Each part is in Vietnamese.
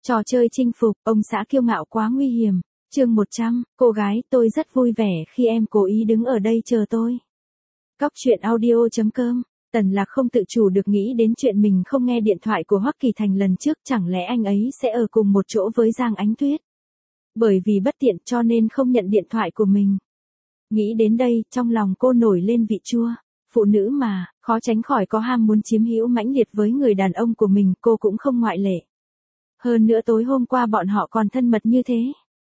Trò chơi chinh phục, ông xã kiêu ngạo quá nguy hiểm. Chương 100, cô gái, tôi rất vui vẻ khi em cố ý đứng ở đây chờ tôi. Cóc truyện audio.com. Tần Lạc không tự chủ được nghĩ đến chuyện mình không nghe điện thoại của Hoắc Kỳ Thành lần trước, chẳng lẽ anh ấy sẽ ở cùng một chỗ với Giang Ánh Tuyết. Bởi vì bất tiện cho nên không nhận điện thoại của mình. Nghĩ đến đây, trong lòng cô nổi lên vị chua. Phụ nữ mà, khó tránh khỏi có ham muốn chiếm hữu mãnh liệt với người đàn ông của mình, cô cũng không ngoại lệ. Hơn nữa tối hôm qua bọn họ còn thân mật như thế.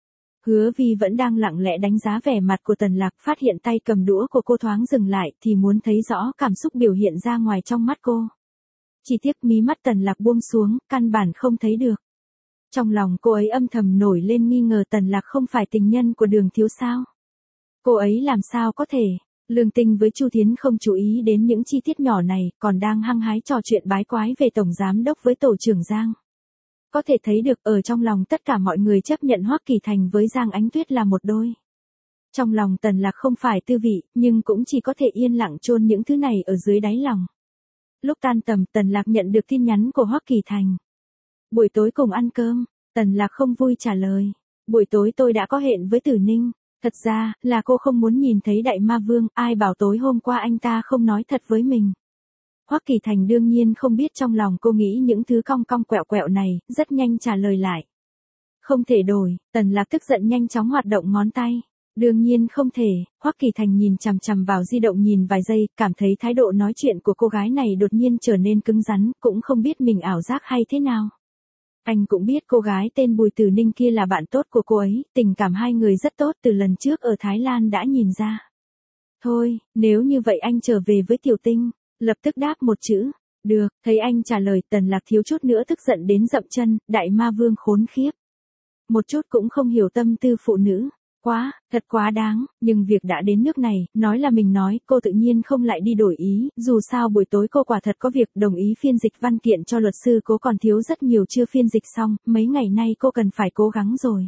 Hứa Vi vẫn đang lặng lẽ đánh giá vẻ mặt của Tần Lạc, phát hiện tay cầm đũa của cô thoáng dừng lại thì muốn thấy rõ cảm xúc biểu hiện ra ngoài trong mắt cô. Chỉ tiếc mí mắt Tần Lạc buông xuống, căn bản không thấy được. Trong lòng cô ấy âm thầm nổi lên nghi ngờ Tần Lạc không phải tình nhân của Đường Thiếu sao. Cô ấy làm sao có thể. Lương Tinh với Chu Thiến không chú ý đến những chi tiết nhỏ này, còn đang hăng hái trò chuyện bái quái về Tổng Giám Đốc với Tổ trưởng Giang. Có thể thấy được ở trong lòng tất cả mọi người chấp nhận Hoắc Kỳ Thành với Giang Ánh Tuyết là một đôi. Trong lòng Tần Lạc không phải tư vị, nhưng cũng chỉ có thể yên lặng chôn những thứ này ở dưới đáy lòng. Lúc tan tầm, Tần Lạc nhận được tin nhắn của Hoắc Kỳ Thành. Buổi tối cùng ăn cơm. Tần Lạc không vui trả lời. Buổi tối tôi đã có hẹn với Tử Ninh. Thật ra, là cô không muốn nhìn thấy Đại Ma Vương, ai bảo tối hôm qua anh ta không nói thật với mình. Hoắc Kỳ Thành đương nhiên không biết trong lòng cô nghĩ những thứ cong cong quẹo quẹo này, rất nhanh trả lời lại. Không thể đổi. Tần Lạc tức giận nhanh chóng hoạt động ngón tay. Đương nhiên không thể. Hoắc Kỳ Thành nhìn chằm chằm vào di động nhìn vài giây, cảm thấy thái độ nói chuyện của cô gái này đột nhiên trở nên cứng rắn, cũng không biết mình ảo giác hay thế nào. Anh cũng biết cô gái tên Bùi Tử Ninh kia là bạn tốt của cô ấy, tình cảm hai người rất tốt từ lần trước ở Thái Lan đã nhìn ra. Thôi, nếu như vậy anh trở về với Tiểu Tinh. Lập tức đáp một chữ. Được, thấy anh trả lời, Tần Lạc thiếu chút nữa tức giận đến dậm chân, Đại Ma Vương khốn khiếp. Một chút cũng không hiểu tâm tư phụ nữ. Thật quá đáng, nhưng việc đã đến nước này, nói là mình nói, cô tự nhiên không lại đi đổi ý, dù sao buổi tối cô quả thật có việc đồng ý phiên dịch văn kiện cho luật sư, cố còn thiếu rất nhiều chưa phiên dịch xong, mấy ngày nay cô cần phải cố gắng rồi.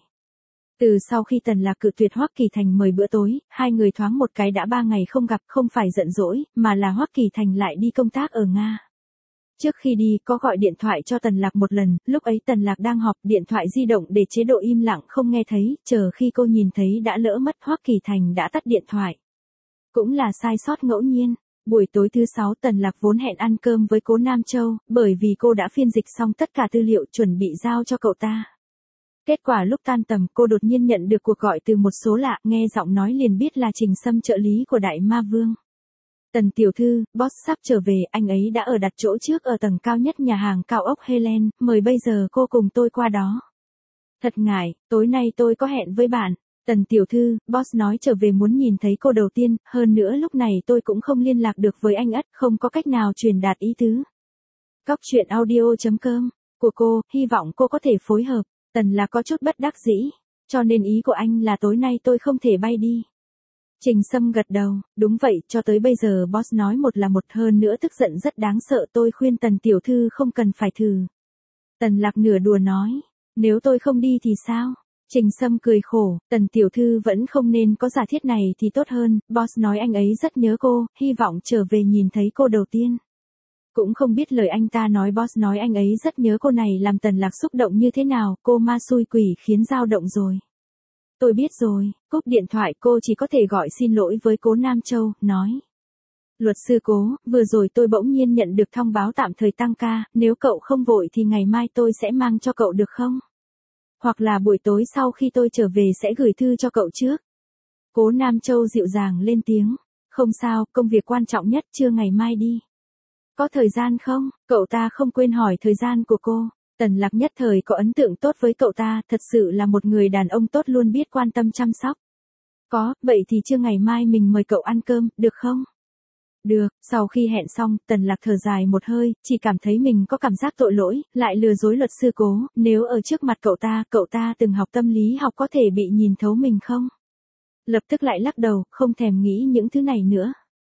Từ sau khi Tần Lạc cự tuyệt Hoắc Kỳ Thành mời bữa tối, hai người thoáng một cái đã 3 ngày không gặp, không phải giận dỗi, mà là Hoắc Kỳ Thành lại đi công tác ở Nga. Trước khi đi, có gọi điện thoại cho Tần Lạc một lần, lúc ấy Tần Lạc đang họp, điện thoại di động để chế độ im lặng không nghe thấy, chờ khi cô nhìn thấy đã lỡ mất, Hoắc Kỳ Thành đã tắt điện thoại. Cũng là sai sót ngẫu nhiên. Buổi tối thứ 6 Tần Lạc vốn hẹn ăn cơm với Cố Nam Châu, bởi vì cô đã phiên dịch xong tất cả tư liệu chuẩn bị giao cho cậu ta. Kết quả lúc tan tầm cô đột nhiên nhận được cuộc gọi từ một số lạ, nghe giọng nói liền biết là Trình Sâm trợ lý của Đại Ma Vương. Tần tiểu thư, boss sắp trở về, anh ấy đã ở đặt chỗ trước ở tầng cao nhất nhà hàng cao ốc Helen, mời bây giờ cô cùng tôi qua đó. Thật ngại, tối nay tôi có hẹn với bạn. Tần tiểu thư, boss nói trở về muốn nhìn thấy cô đầu tiên, hơn nữa lúc này tôi cũng không liên lạc được với anh ất, không có cách nào truyền đạt ý tứ. Cóc truyện audio.com, của cô, hy vọng cô có thể phối hợp. Tần là có chút bất đắc dĩ, cho nên ý của anh là tối nay tôi không thể bay đi. Trình Sâm gật đầu, đúng vậy, cho tới bây giờ boss nói một là một, hơn nữa tức giận rất đáng sợ, tôi khuyên Tần tiểu thư không cần phải thử. Tần Lạc nửa đùa nói, nếu tôi không đi thì sao? Trình Sâm cười khổ, Tần tiểu thư vẫn không nên có giả thiết này thì tốt hơn, boss nói anh ấy rất nhớ cô, hy vọng trở về nhìn thấy cô đầu tiên. Cũng không biết lời anh ta nói boss nói anh ấy rất nhớ cô này làm Tần Lạc xúc động như thế nào, cô ma xui quỷ khiến dao động rồi. Tôi biết rồi, cúp điện thoại cô chỉ có thể gọi xin lỗi với Cố Nam Châu, nói. Luật sư Cố, vừa rồi tôi bỗng nhiên nhận được thông báo tạm thời tăng ca, nếu cậu không vội thì ngày mai tôi sẽ mang cho cậu được không? Hoặc là buổi tối sau khi tôi trở về sẽ gửi thư cho cậu trước. Cố Nam Châu dịu dàng lên tiếng. Không sao, công việc quan trọng nhất chưa ngày mai đi. Có thời gian không? Cậu ta không quên hỏi thời gian của cô. Tần Lạc nhất thời có ấn tượng tốt với cậu ta, thật sự là một người đàn ông tốt luôn biết quan tâm chăm sóc. Có, vậy thì trưa ngày mai mình mời cậu ăn cơm, được không? Được, sau khi hẹn xong, Tần Lạc thở dài một hơi, chỉ cảm thấy mình có cảm giác tội lỗi, lại lừa dối luật sư Cố, nếu ở trước mặt cậu ta từng học tâm lý học có thể bị nhìn thấu mình không? Lập tức lại lắc đầu, không thèm nghĩ những thứ này nữa.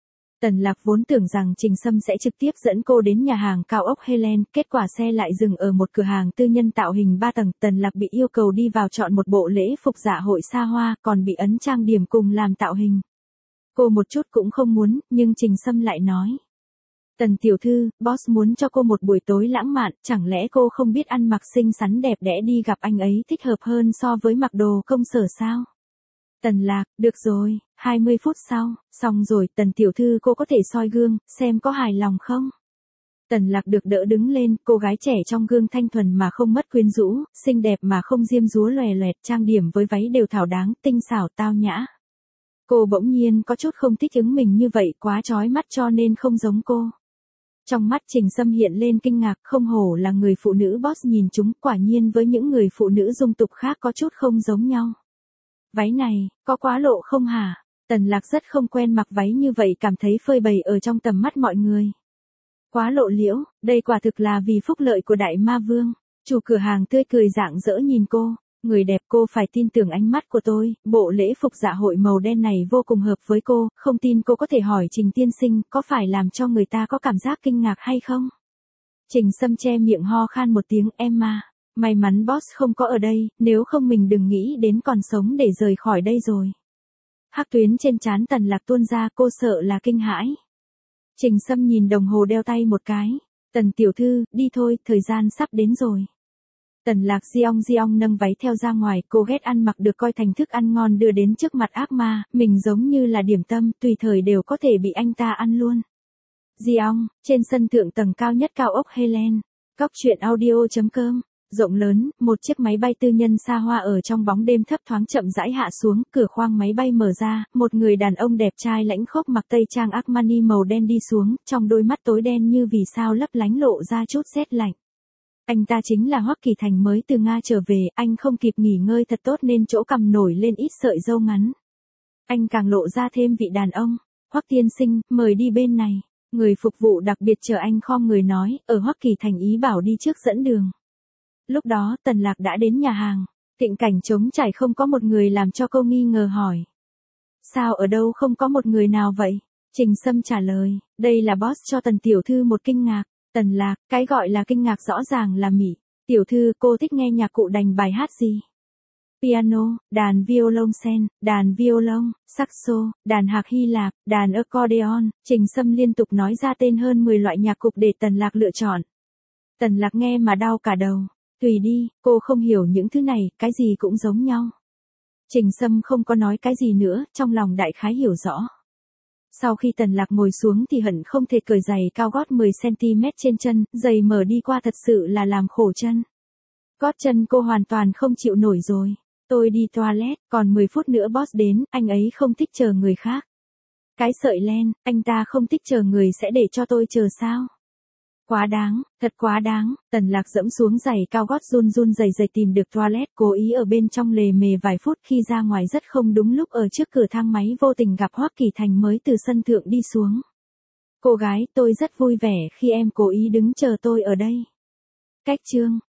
Tần Lạc vốn tưởng rằng Trình Sâm sẽ trực tiếp dẫn cô đến nhà hàng cao ốc Helen, kết quả xe lại dừng ở một cửa hàng tư nhân tạo hình 3 tầng, Tần Lạc bị yêu cầu đi vào chọn một bộ lễ phục dạ hội xa hoa, còn bị ấn trang điểm cùng làm tạo hình. Cô một chút cũng không muốn, nhưng Trình Sâm lại nói. Tần tiểu thư, boss muốn cho cô một buổi tối lãng mạn, chẳng lẽ cô không biết ăn mặc xinh xắn đẹp đẽ đi gặp anh ấy thích hợp hơn so với mặc đồ công sở sao? Tần Lạc, được rồi, 20 phút sau, xong rồi, Tần tiểu thư cô có thể soi gương, xem có hài lòng không? Tần Lạc được đỡ đứng lên, cô gái trẻ trong gương thanh thuần mà không mất quyến rũ, xinh đẹp mà không diêm dúa lòe loẹt, trang điểm với váy đều thảo đáng, tinh xảo tao nhã. Cô bỗng nhiên có chút không thích ứng mình như vậy, quá chói mắt cho nên không giống cô. Trong mắt Trình Sâm hiện lên kinh ngạc, không hổ là người phụ nữ boss nhìn chúng, quả nhiên với những người phụ nữ dung tục khác có chút không giống nhau. Váy này, có quá lộ không hả? Tần Lạc rất không quen mặc váy như vậy, cảm thấy phơi bày ở trong tầm mắt mọi người. Quá lộ liễu, đây quả thực là vì phúc lợi của đại ma vương. Chủ cửa hàng tươi cười rạng rỡ nhìn cô, người đẹp, cô phải tin tưởng ánh mắt của tôi, bộ lễ phục dạ hội màu đen này vô cùng hợp với cô, không tin cô có thể hỏi Trình tiên sinh, có phải làm cho người ta có cảm giác kinh ngạc hay không? Trình Sâm che miệng ho khan một tiếng, em mà, may mắn boss không có ở đây, nếu không mình đừng nghĩ đến còn sống để rời khỏi đây rồi. Hắc tuyến trên trán Tần Lạc tuôn ra, cô sợ là kinh hãi. Trình Sâm nhìn đồng hồ đeo tay một cái. Tần tiểu thư, đi thôi, thời gian sắp đến rồi. Tần Lạc Giong nâng váy theo ra ngoài, cô ghét ăn mặc được coi thành thức ăn ngon đưa đến trước mặt ác ma, mình giống như là điểm tâm, tùy thời đều có thể bị anh ta ăn luôn. Giong, trên sân thượng tầng cao nhất cao ốc Helen. Cóc truyện audio.com. Rộng lớn, một chiếc máy bay tư nhân xa hoa ở trong bóng đêm thấp thoáng chậm rãi hạ xuống, cửa khoang máy bay mở ra, một người đàn ông đẹp trai lãnh khốc mặc tây trang Armani màu đen đi xuống, trong đôi mắt tối đen như vì sao lấp lánh lộ ra chút rét lạnh. Anh ta chính là Hoắc Kỳ Thành mới từ Nga trở về, anh không kịp nghỉ ngơi thật tốt nên chỗ cằm nổi lên ít sợi râu ngắn. Anh càng lộ ra thêm vị đàn ông. Hoắc tiên sinh, mời đi bên này. Người phục vụ đặc biệt chờ anh khom người nói, ở Hoắc Kỳ Thành ý bảo đi trước dẫn đường. Lúc đó Tần Lạc đã đến nhà hàng, Tịnh cảnh trống trải không có một người làm cho cô nghi ngờ hỏi. Sao ở đâu không có một người nào vậy? Trình Sâm trả lời, đây là boss cho Tần tiểu thư một kinh ngạc. Tần Lạc, cái gọi là kinh ngạc rõ ràng là mỉ. Tiểu thư, cô thích nghe nhạc cụ đành bài hát gì? Piano, đàn violoncel, đàn violon, saxo, đàn hạc Hy Lạp, đàn accordion. Trình Sâm liên tục nói ra tên hơn 10 loại nhạc cụ để Tần Lạc lựa chọn. Tần Lạc nghe mà đau cả đầu. Tùy đi, cô không hiểu những thứ này, cái gì cũng giống nhau. Trình Sâm không có nói cái gì nữa, trong lòng đại khái hiểu rõ. Sau khi Tần Lạc ngồi xuống thì hận không thể cởi giày cao gót 10cm trên chân, giày mở đi qua thật sự là làm khổ chân. Gót chân cô hoàn toàn không chịu nổi rồi. Tôi đi toilet, còn 10 phút nữa boss đến, anh ấy không thích chờ người khác. Cái sợi len, anh ta không thích chờ người sẽ để cho tôi chờ sao? Quá đáng, thật quá đáng. Tần Lạc dẫm xuống giày cao gót run run rẩy rẩy tìm được toilet, cố ý ở bên trong lề mề vài phút, khi ra ngoài rất không đúng lúc ở trước cửa thang máy vô tình gặp Hoắc Kỳ Thành mới từ sân thượng đi xuống. Cô gái, tôi rất vui vẻ khi em cố ý đứng chờ tôi ở đây. Cách chương